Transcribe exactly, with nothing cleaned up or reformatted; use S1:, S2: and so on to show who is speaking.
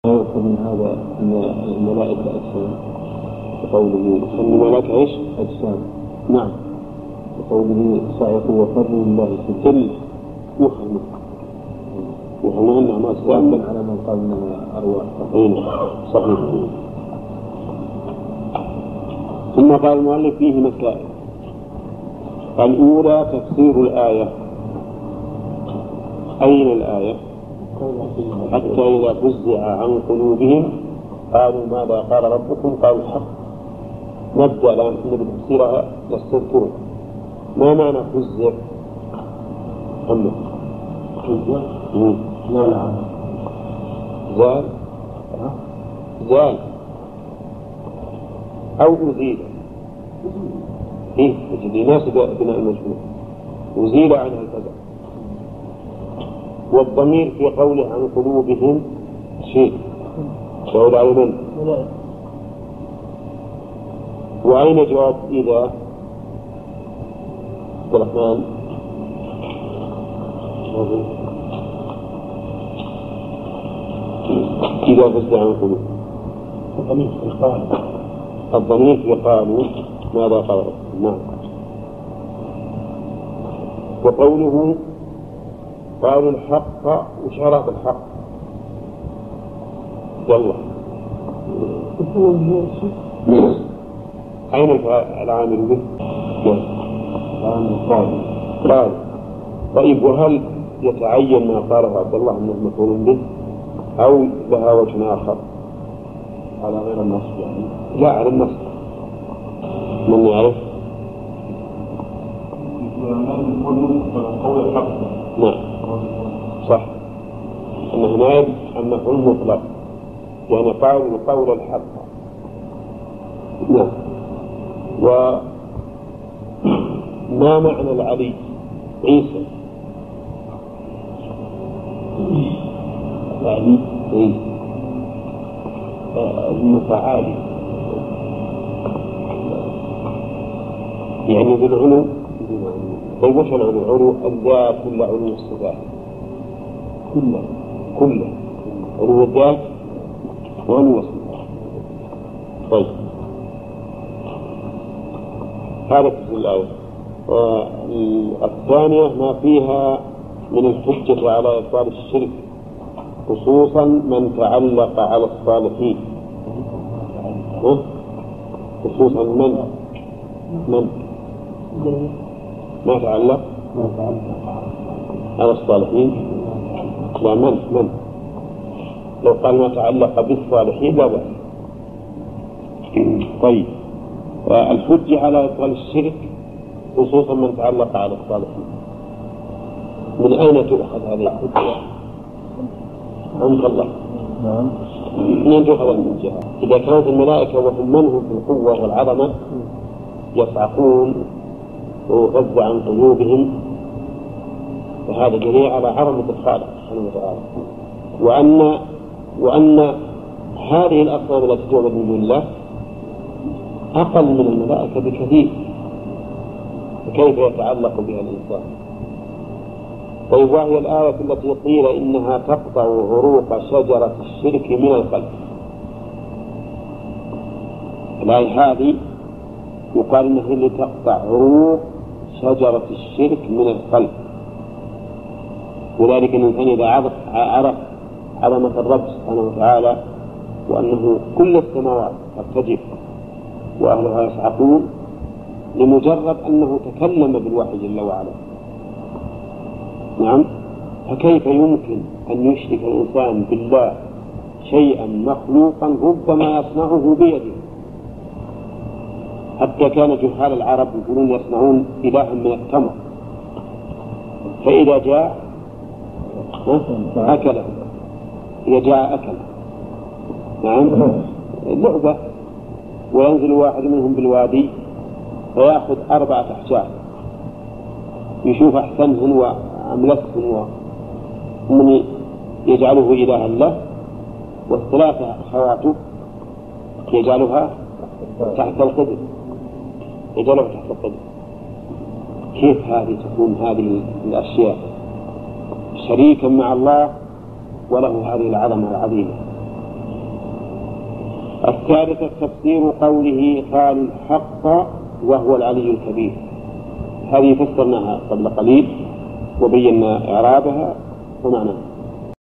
S1: يؤخذ من هذا أن الملائكة أجسام وقوله أن الملائكة إيش؟ أجسام. نعم. وقوله صعقوا وفروا لله سجل يفهم يفهم أنها ما أجسام على من قال أنها أرواح. صحيح. ثم قال المؤلف فيه مسائل. الأولى تفسير الآية. أين الآية؟ حتى إذا فزع عن قلوبهم قالوا ماذا قال ربكم؟ قالوا الحق. نبدأ الآن بتفسيرها نستذكره. ما معنى فزع؟ أما فزع لا لا زال زال أو أزيل. إيه يجد يناسب بناء المجهول. أزيل عنها الفزع. والضمير في قوله عن قلوبهم شيء يعود على من؟ وأين جواب إذا؟ عبد الرحمن إذا فزع عن قلوب الضمير في قالوا الضمير في قالوا ماذا قال؟ نعم. وقوله قالوا الحق وشرط الحق والله أين العامل به؟ قال. طيب وهل يتعين ما قاله عبد الله أنه مفعول به أو لها وجه آخر؟ على غير النص يعني؟ لا على النص. من يعرف؟ قول الحق. نعم صح. أنه نائب عن مفعول مطلق يعني قول قول الحق. نعم. وما معنى العلي عيسى؟ العلي عيسى المتعالي يعني بالعلو. طيب وش العلو؟ علو الذات ولا علو الصفات؟ كله كله علو الذات وعلو الصفات. طيب هذا في الآية. الثانية ما فيها من الحجة على إبطال الشرك خصوصا من تعلق على الصالحين. خصوصا من من ما تعلق على الصالحين. لا من من لو قال ما تعلق بالصالحين لا بأس. طيب الحجة على إبطال الشرك خصوصا من تعلق على الصالحين من أين تؤخذ هذه الحجة؟ عند الله. من أين تؤخذ الحجة؟ إذا كانت الملائكة وهم منهم في القوة والعظمة يصعقون ويغذى عن قلوبهم فهذا دليل على عظمة الخالق سبحانه وتعالى. وأن وأن هذه الأصنام التي تعبد من دون الله أقل من الملائكة بكثير فكيف يتعلق بها الإنسان؟ طيب وهي الآية التي قيل إنها تقطع عروق شجرة الشرك من القلب. الآية هذه يقال إنها اللي تقطع عروق شجرة الشرك من القلب. وذلك أن الإنسان إذا عرف عظمة الرب سبحانه وتعالى وأنه كل السماوات ترتجف وأهلها يصعقون لمجرد أنه تكلم بالوحي جل وعلا. نعم. فكيف يمكن أن يشرك الإنسان بالله شيئا مخلوقا ربما يصنعه بيده؟ حتى كان جهال العرب يقولون يصنعون إلها من التمر فإذا جاء أكله إذا جاء أكله. نعم. لعبة. وينزل واحد منهم بالوادي فيأخذ أربعة أحجار يشوف أحسنهن وأملسهن ومن يجعله إلها له والثلاثة أخواته يجعلها تحت القدر يجعلها تحت القدر. كيف هذه تكون هذه الأشياء شريكا مع الله وله هذه العظمة العظيمة؟ الثالثة تفسير قوله قالوا الحق وهو العلي الكبير. هذه فسرناها قبل قليل وبينا إعرابها ومعناها.